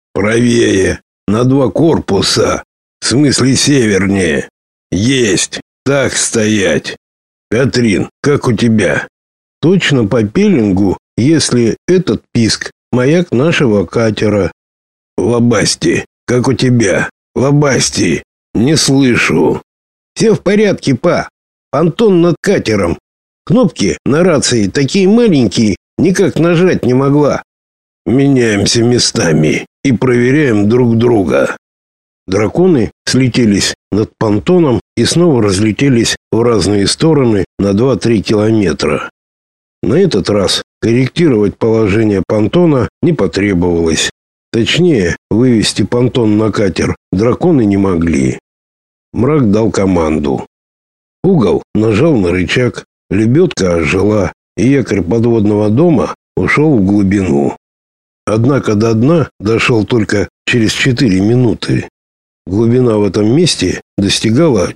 Правее, на 2 корпуса. В смысле севернее. Есть. Так стоять. Катрин, как у тебя? Точно по пеленгу, если этот писк маяк нашего катера. Лобасти, как у тебя? Лобасти, не слышу. Все в порядке, па. Антон над катером. Кнопки на рации такие маленькие, никак нажать не могла. Меняемся местами и проверяем друг друга. Драконы слетелись над понтоном и снова разлетелись в разные стороны на 2-3 километра. На этот раз корректировать положение понтона не потребовалось. Точнее, вывести понтон на катер драконы не могли. Мрак дал команду. Угол нажал на рычаг, лебедка ожила, и якорь подводного дома ушел в глубину. Однако до дна дошел только через 4 минуты. Глубина в этом месте достигала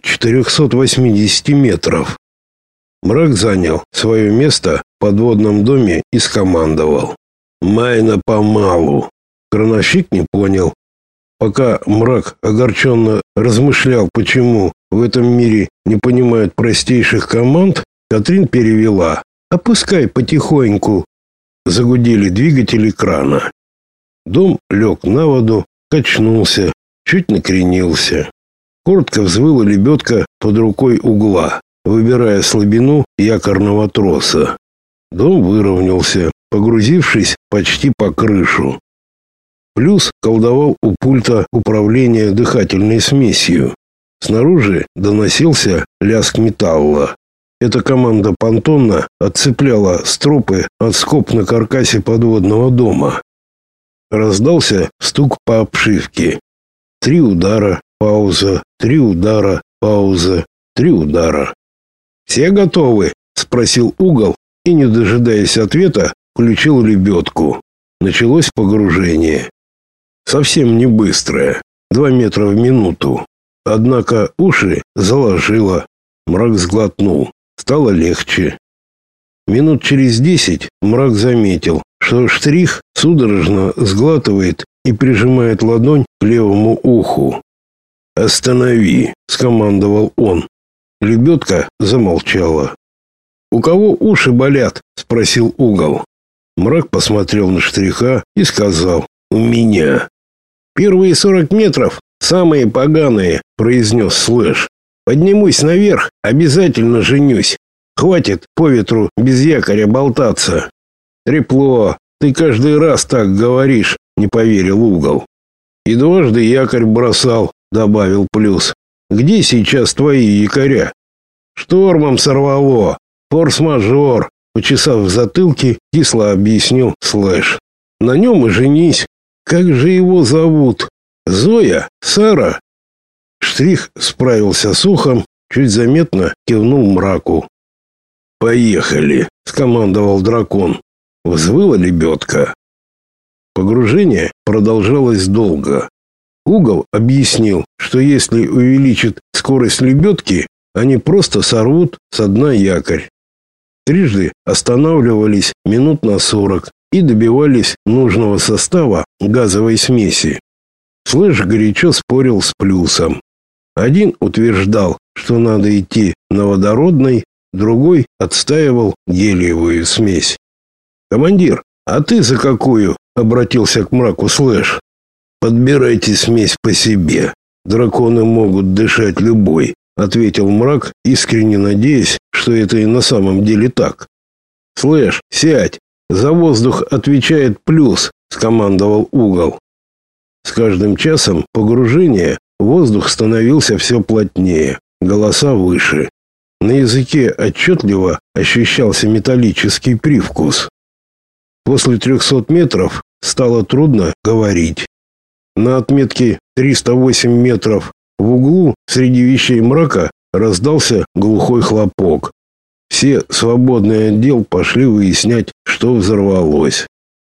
480 метров. Мрак занял свое место в подводном доме и скомандовал: «Майна помалу». Крановщик не понял. Пока Мрак огорченно размышлял, почему в этом мире не понимают простейших команд, Катрин перевела: «Опускай потихоньку». Загудели двигатели крана. Дом лег на воду, качнулся, чуть накренился. Коротко взвыла лебедка под рукой угла, выбирая слабину якорного троса. Дом выровнялся, погрузившись почти по крышу. Плюс колдовал у пульта управления дыхательной смесью. Снаружи доносился лязг металла. Эта команда понтона отцепляла стропы от скоб на каркасе подводного дома. Раздался стук по обшивке. 3 удара, пауза, 3 удара, пауза, 3 удара. «Все готовы?» — спросил Угол и, не дожидаясь ответа, включил лебедку. Началось погружение. Совсем не быстрое, 2 метра в минуту. Однако уши заложило. Мрак сглотнул. Стало легче. Минут через 10 Мрак заметил, что Штрих судорожно сглатывает и прижимает ладонь к левому уху. «Останови!» — скомандовал он. Лебедка замолчала. «У кого уши болят?» — спросил Угол. Мрак посмотрел на Штриха и сказал: «У меня». «Первые 40 метров самые поганые», — произнес Слэш. «Поднимусь наверх, обязательно женюсь. Хватит по ветру без якоря болтаться». «Трепло, ты каждый раз так говоришь», — не поверил Угол. «И дважды якорь бросал», — добавил Плюс. «Где сейчас твои якоря?» «Штормом сорвало. Форс-мажор», — почесав в затылке, кисло объяснил Слэш. «На нем и женись. Как же его зовут? Зоя? Сара?» Штрих справился с ухом, чуть заметно кивнул Мраку. «Поехали», — скомандовал дракон. Взвыла лебедка. Погружение продолжалось долго. Угол объяснил, что если увеличит скорость лебедки, они просто сорвут со дна якорь. Трижды останавливались минут на 40 и добивались нужного состава газовой смеси. Слэш горячо спорил с Плюсом. Один утверждал, что надо идти на водородной, другой отстаивал гелиевую смесь. «Командир, а ты за какую?» — обратился к Мраку Слэш. «Подбирайте смесь по себе. Драконы могут дышать любой», — ответил Мрак, искренне надеясь, что это и на самом деле так. «Слэш, сядь. За воздух отвечает Плюс», — скомандовал Угол. С каждым часом погружения воздух становился все плотнее, голоса выше. На языке отчетливо ощущался металлический привкус. После 300 метров стало трудно говорить. На отметке 308 метров в углу среди вещей Мрака раздался глухой хлопок. Все свободный отдел пошли выяснять, что взорвалось.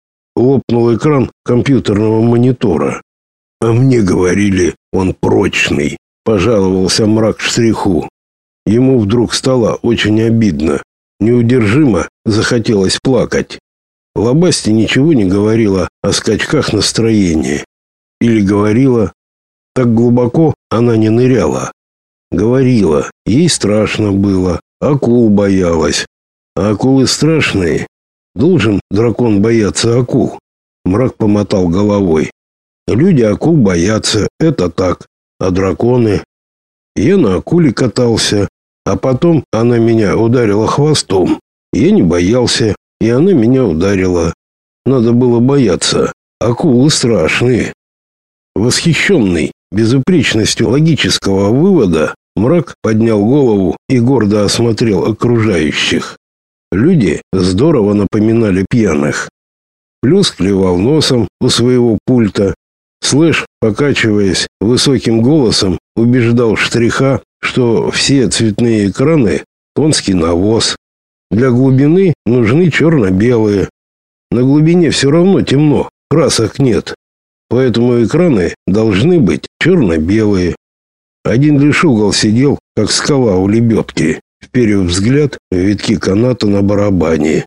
Лопнул экран компьютерного монитора. «А мне говорили, он прочный», — пожаловался Мрак Штриху. Ему вдруг стало очень обидно. Неудержимо захотелось плакать. Лобасти ничего не говорила о скачках настроения. или говорила. Так глубоко она не ныряла. Говорила, ей страшно было, акул боялась. А акулы страшные. Должен дракон бояться акул? Мрак помотал головой. Люди акул боятся, это так. А драконы? Я на акуле катался, а потом она меня ударила хвостом. Я не боялся, и она меня ударила. Надо было бояться. Акулы страшные. Восхищенный безупречностью логического вывода, Мрак поднял голову и гордо осмотрел окружающих. Люди здорово напоминали пьяных. Плюс клевал носом у своего пульта. Слэш, покачиваясь высоким голосом, убеждал Штриха, что все цветные экраны — конский навоз. Для глубины нужны черно-белые. На глубине все равно темно, красок нет. Поэтому экраны должны быть черно-белые. Один лишь угол сидел, как скала у лебедки, вперев взгляд в витки каната на барабане.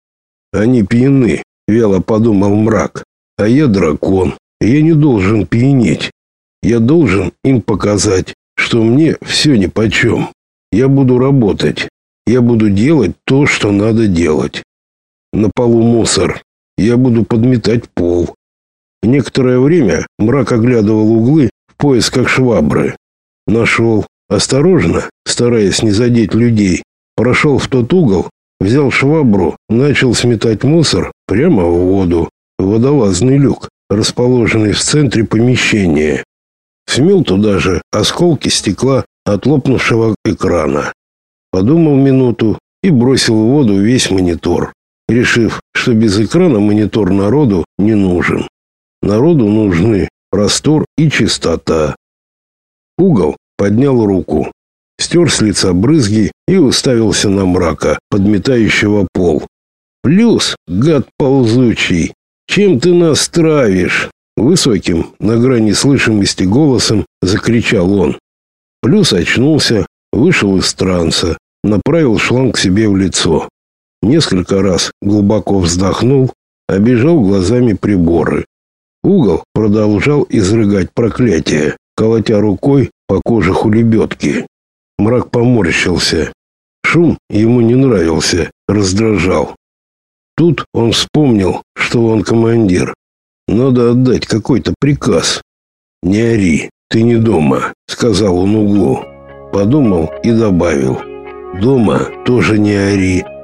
Они пьяны, вяло подумал Мрак, а я дракон. Я не должен пьянеть. Я должен им показать, что мне все нипочем. Я буду работать. Я буду делать то, что надо делать. На полу мусор. Я буду подметать пол. Некоторое время Мрак оглядывал углы в поисках швабры. Нашел. Осторожно, стараясь не задеть людей, прошел в тот угол, взял швабру, начал сметать мусор прямо в воду, в водолазный люк, расположенный в центре помещения. Смел туда же осколки стекла от лопнувшего экрана. Подумал минуту и бросил в воду весь монитор, решив, что без экрана монитор народу не нужен. Народу нужны простор и чистота. Угол поднял руку, стер с лица брызги и уставился на Мрака, подметающего пол. «Плюс, гад ползучий, чем ты нас травишь?» Высоким, на грани слышимости голосом закричал он. Плюс очнулся, вышел из транса, направил шланг себе в лицо. Несколько раз глубоко вздохнул, обежал глазами приборы. Угол продолжал изрыгать проклятие, колотя рукой по кожуху лебедки. Мрак поморщился. Шум ему не нравился, раздражал. Тут он вспомнил, что он командир. Надо отдать какой-то приказ. «Не ори, ты не дома», — сказал он углу. Подумал и добавил. «Дома тоже не ори».